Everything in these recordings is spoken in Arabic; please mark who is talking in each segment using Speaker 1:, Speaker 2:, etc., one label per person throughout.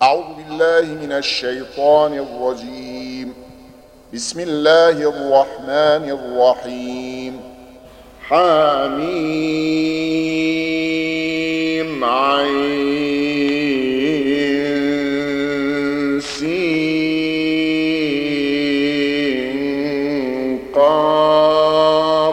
Speaker 1: أعوذ بالله من الشيطان الرجيم. بسم الله الرحمن الرحيم. حميم عين سين قاف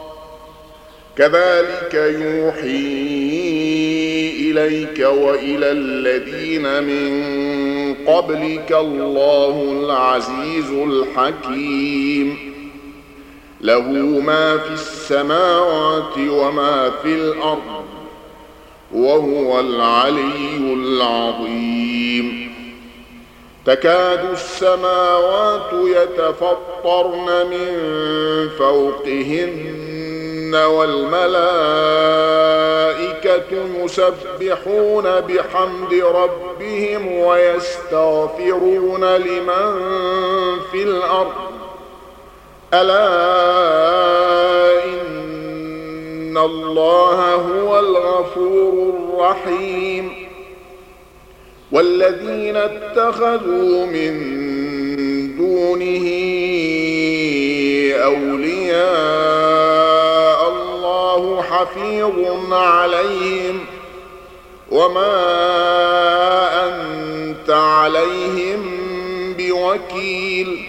Speaker 1: كذلك يوحي إليك وإلى الذين من قبلك الله العزيز الحكيم. له ما في السماوات وما في الأرض وهو العلي العظيم. تكاد السماوات يتفطرن من فوقهن والملائكة يسبحون بحمد ربهم ويستغفرون لمن في الأرض ألا إن الله هو الغفور الرحيم. والذين اتخذوا من دونه أولياء الله حفيظ عليهم وما أنت عليهم بوكيل.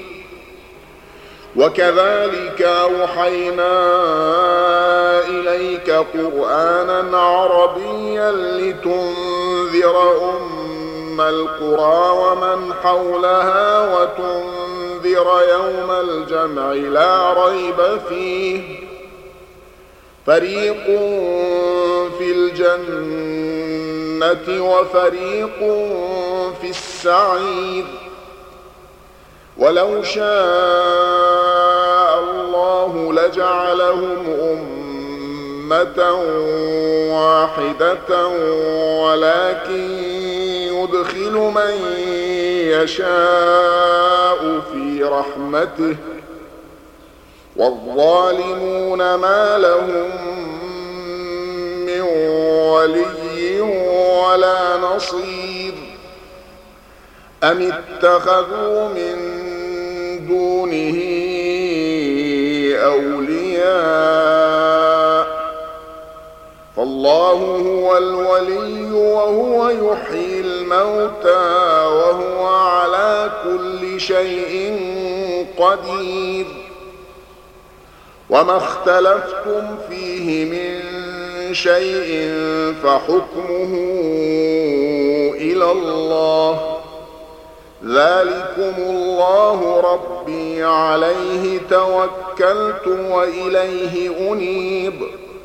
Speaker 1: وكذلك أوحينا إليك قرآنا عربيا لتنذر أم القرى ومن حولها وتنذر يوم الجمع لا ريب فيه فريق في الجنة وفريق في السعير. ولو شاء الله لجعلهم أمة واحدة ولكن يدخل من يشاء في رحمته والظالمون ما لهم من ولي ولا نصير. أم اتخذوا من دونه أولياء فالله هو الولي وهو يحيي الموتى وهو على كل شيء قدير. وما اختلفتم فيه من شيء فحكمه إلى الله ذلكم الله ربي عليه توكلت وإليه أنيب.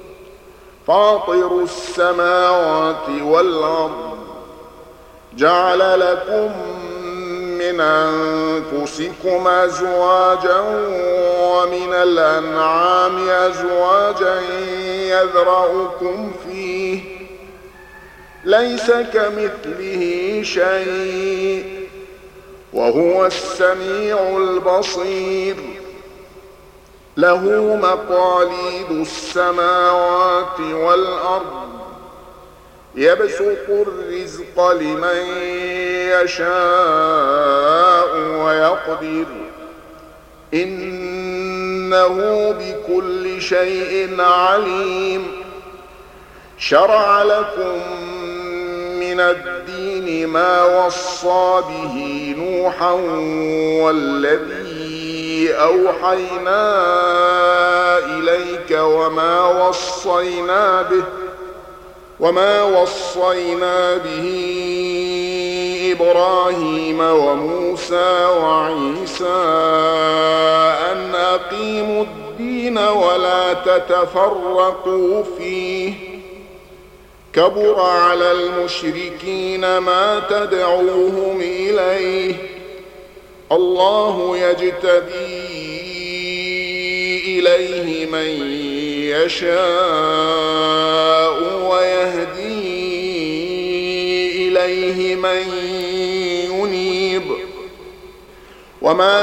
Speaker 1: فاطر السماوات والأرض جعل لكم من أنفسكم أزواجا ومن الأنعام أزواجا يذرأكم فيه ليس كمثله شيء وهو السميع البصير. له مقاليد السماوات والأرض يبسط الرزق لمن يشاء ويقدر إنه بكل شيء عليم. شرع لكم من الدين ما وصى به نوحا والذي أوحينا إليك وما وصينا به إبراهيم وموسى وعيسى أن أقيموا الدين ولا تتفرقوا فيه كبر على المشركين ما تدعوهم إليه. الله يجتبي إليه من يشاء ويهدي إليه من ينيب. وما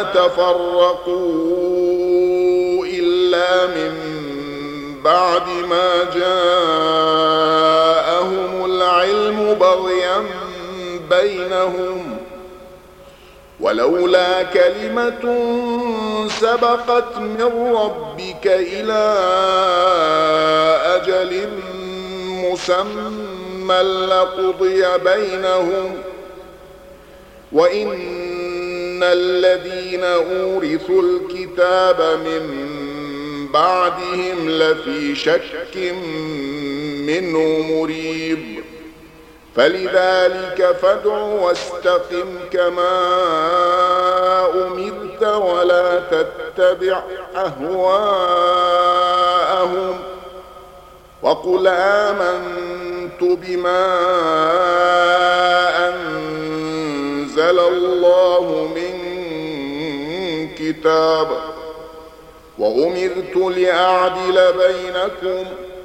Speaker 1: تفرقوا إلا من بعد ما جاءهم العلم بغيا بينهم ولولا كلمة سبقت من ربك إلى أجل مسمى لقضي بينهم وإن الذين أورثوا الكتاب من بعدهم لفي شك منه مريب فلذلك فادع واستقم كما أمرت ولا تتبع أهواءهم وقل آمنت بما أنزل الله من كتاب وأمرت لأعدل بينكم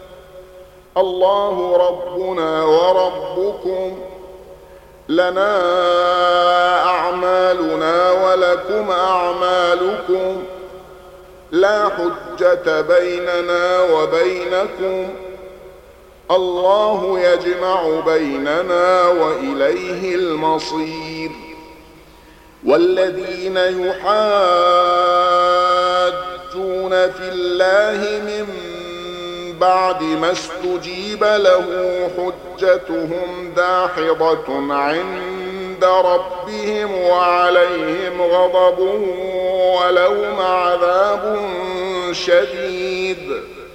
Speaker 1: الله ربنا وربكم لنا أعمالنا ولكم أعمالكم لا حجة بيننا وبينكم الله يجمع بيننا وإليه المصير والذين يحاجون في الله من بعد ما استجيب له حجتهم داحضة عند ربهم وعليهم غضب ولهم عذاب شديد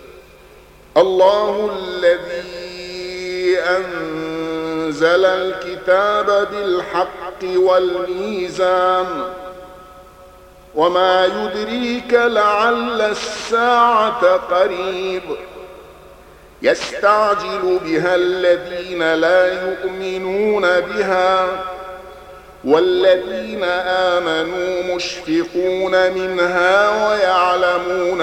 Speaker 1: الله الذي أنزل الكتاب بالحق والميزان وما يدريك لعل الساعة قريب يستعجل بها الذين لا يؤمنون بها والذين آمنوا مشفقون منها ويعلمون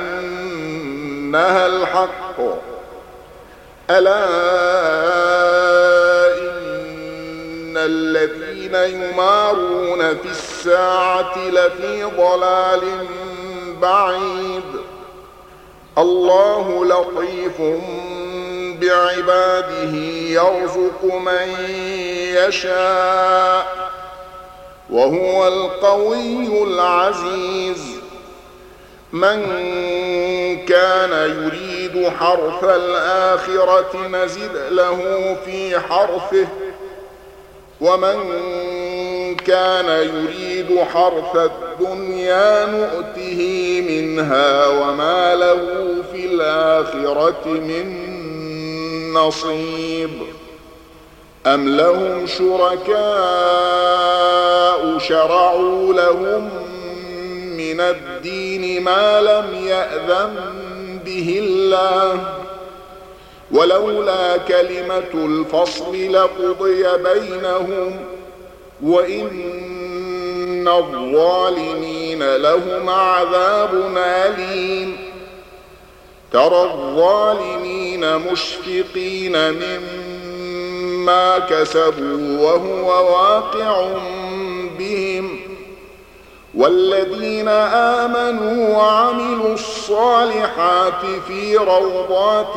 Speaker 1: أنها الحق ألا إن الذين يمارون في الساعة لفي ضلال بعيد الله لطيف بعباده يرزق من يشاء وهو القوي العزيز من كان يريد حرث الآخرة نزد له في حرثه ومن كان يريد حرث الدنيا نؤته منها وما له في الآخرة من نصيب أم لهم شركاء شرعوا لهم من الدين ما لم يأذن به الله ولولا كلمة الفصل لقضي بينهم وإن الظالمين لهم عذاب أليم ترى الظالمين مشفقين مما كسبوا وهو واقع بهم والذين آمنوا وعملوا الصالحات في روضات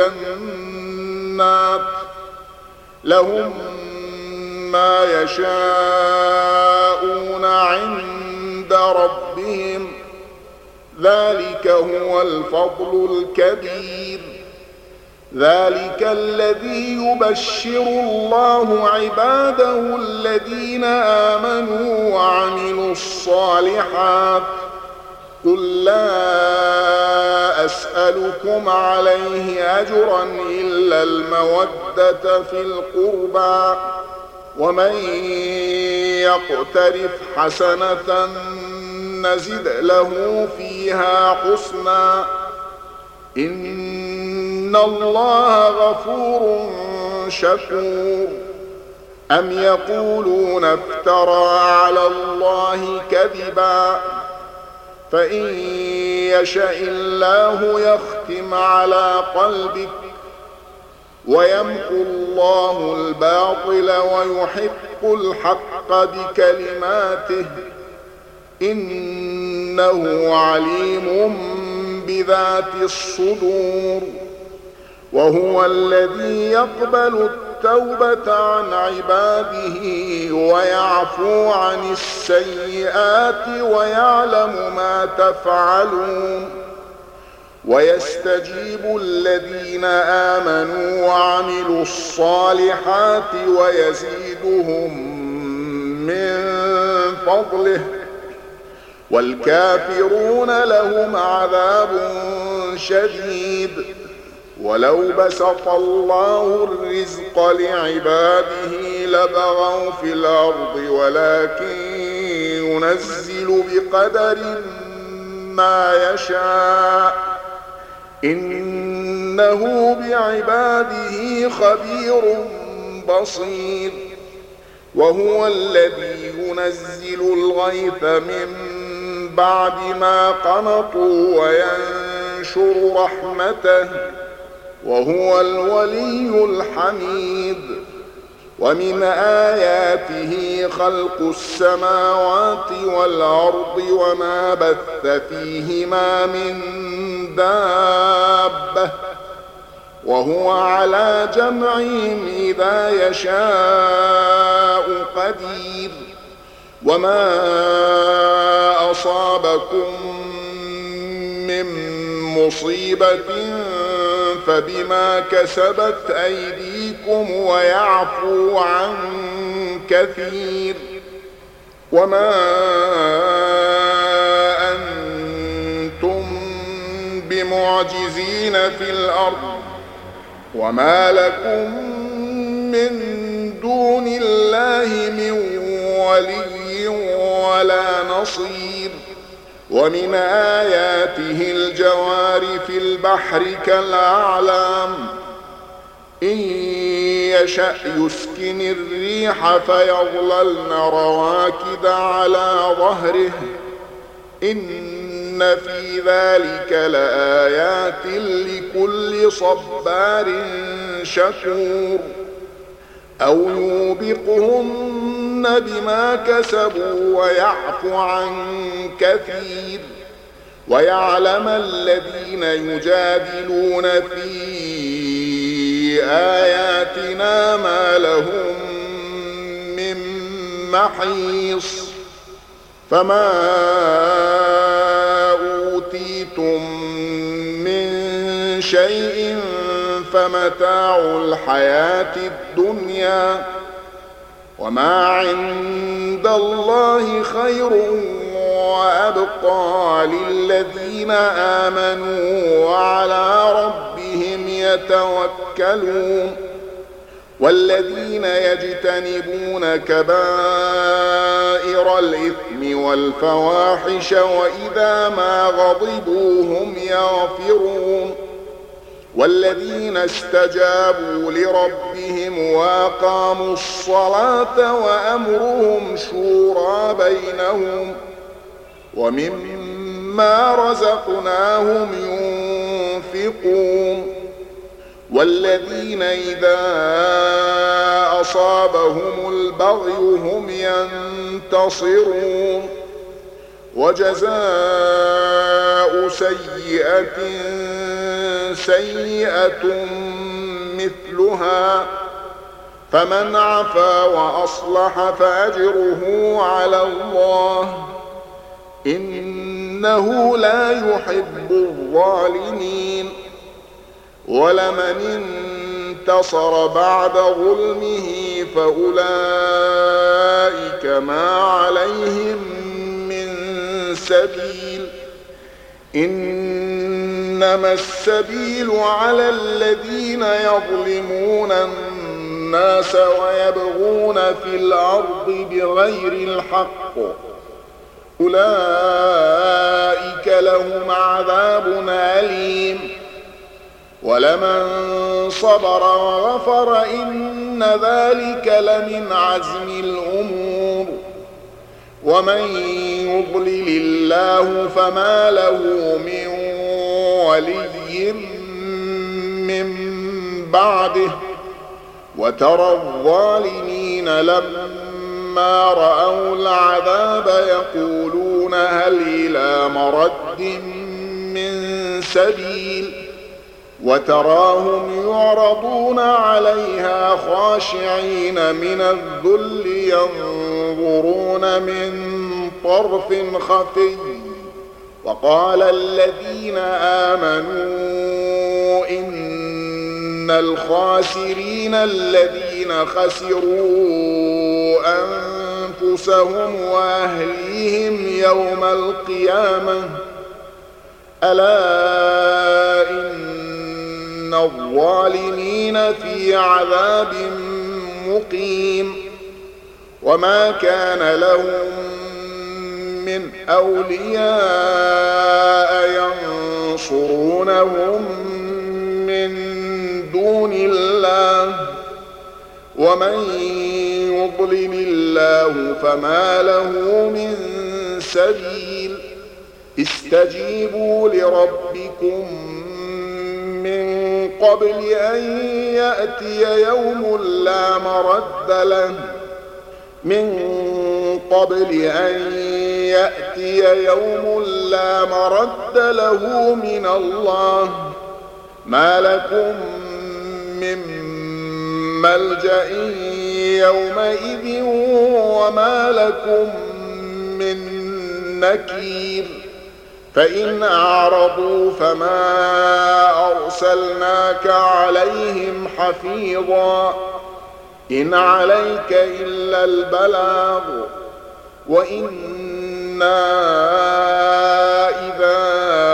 Speaker 1: الجنات لهم ما يشاءون عند ربهم ذلك هو الفضل الكبير ذلك الذي يبشر الله عباده الذين آمنوا وعملوا الصالحات قل لا أسألكم عليه أجرا إلا المودة في القربى ومن يقترف حسنة نزد له فيها حسنا إن الله غفور شكور أم يقولون افترى على الله كذبا فإن يشاء الله يختم على قلبك ويمحو الله الباطل ويحق الحق بكلماته إنه عليم بذات الصدور وهو الذي يقبل التوبة عن عباده ويعفو عن السيئات ويعلم ما تفعلون ويستجيب الذين آمنوا وعملوا الصالحات ويزيدهم من فضله والكافرون لهم عذاب شديد. ولو بسط الله الرزق لعباده لبغوا في الأرض ولكن ينزل بقدر ما يشاء إنه بعباده خبير بصير. وهو الذي ينزل الغيث من بعد ما قنطوا وينشر رحمته وهو الولي الحميد. ومن آياته خلق السماوات والأرض وما بث فيهما من دابة وهو على جمعهم إذا يشاء قدير. وما أصابكم من مصيبة فبما كسبت أيديكم ويعفو عن كثير. وما أنتم بمعجزين في الأرض وما لكم من دون الله من ولي ولا نصير. ومن آياته الجوار في البحر كالأعلام إن يشأ يسكن الريح فيظللن رواكد على ظهره إن في ذلك لآيات لكل صبار شكور. أو يوبقهن بما كسبوا ويعفو عن كثير. ويعلم الذين يجادلون في آياتنا ما لهم من محيص. فما أوتيتم من شيء فمتاع الحياة الدنيا وما عند الله خير وأبقى للذين آمنوا وعلى ربهم يتوكلون. والذين يجتنبون كبائر الإثم والفواحش وإذا ما غضبوا هم يغفرون. والذين استجابوا لربهم وأقاموا الصلاة وأمرهم شورى بينهم ومما رزقناهم ينفقون. والذين إذا أصابهم البغي هم ينتصرون. وجزاء سيئة سيئة مثلها فمن عفا وأصلح فأجره على الله إنه لا يحب الظالمين. ولمن انتصر بعد ظلمه فأولئك ما عليهم من سبيل إنما السبيل على الذين يظلمون الناس ويبغون في الأرض بغير الحق أولئك لهم عذاب أليم. ولمن صبر وغفر إن ذلك لمن عزم الأمور. ومن يضلل الله فما له من ولي من بعده. وترى الظالمين لما رأوا العذاب يقولون هل إلى مرد من سبيل وتراهم يعرضون عليها خاشعين من الذل ينظرون من طرف خفي. وقال الذين آمنوا إن الخاسرين الذين خسروا أنفسهم وأهليهم يوم القيامة ألا إن الظالمين في عذاب مقيم. وما كان لهم من أولياء ينصرونهم من دون الله ومن يضلل الله فما له من سبيل. استجيبوا لربكم من قبل أن يأتي يوم لا مرد له من الله ما لكم من ملجأ يومئذ وما لكم من نكير. فإن أعرضوا فما أرسلناك عليهم حفيظا إن عليك إلا البلاغ وإنا إذا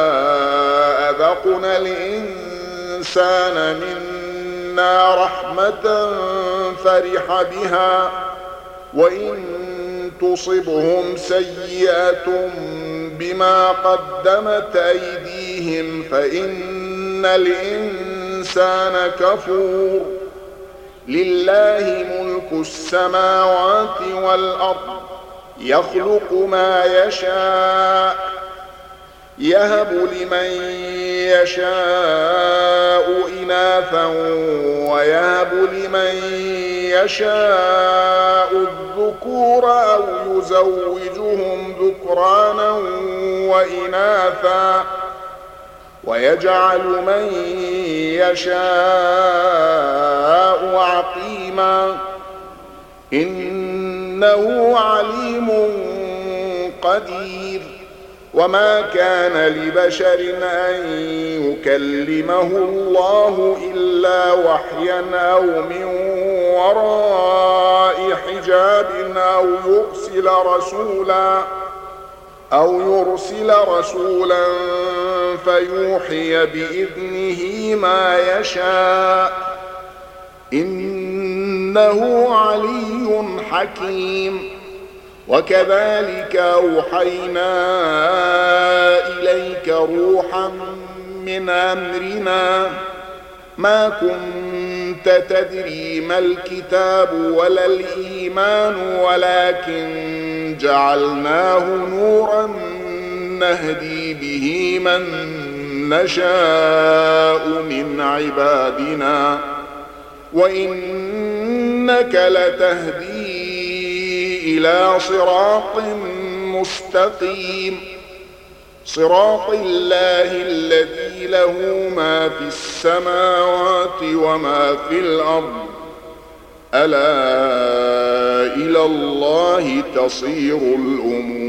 Speaker 1: أذقنا الإنسان منا رحمة فرح بها وإن تصبهم سيئة بما قدمت أيديهم فإن الإنسان كفور. لله ملك السماوات والأرض يخلق ما يشاء يهب لمن يشاء إناثا ويهب لمن يشاء الذكور أو يزوجهم ذكرانا وإناثا ويجعل من يشاء عقيما إنه عليم قدير. وما كان لبشر أن يكلمه الله إلا وحيا أو من وراء حجاب أو يرسل رسولا فيوحي بإذنه ما يشاء إنه علي حكيم. وكذلك أوحينا إليك روحا من أمرنا ما كنت تدري ما الكتاب ولا الإيمان ولكن جعلناه نورا نهدي به من نشاء من عبادنا وإنك لتهدي إلى صراط مستقيم صراط الله الذي له ما في السماوات وما في الأرض ألا إلى الله تصير الأمور.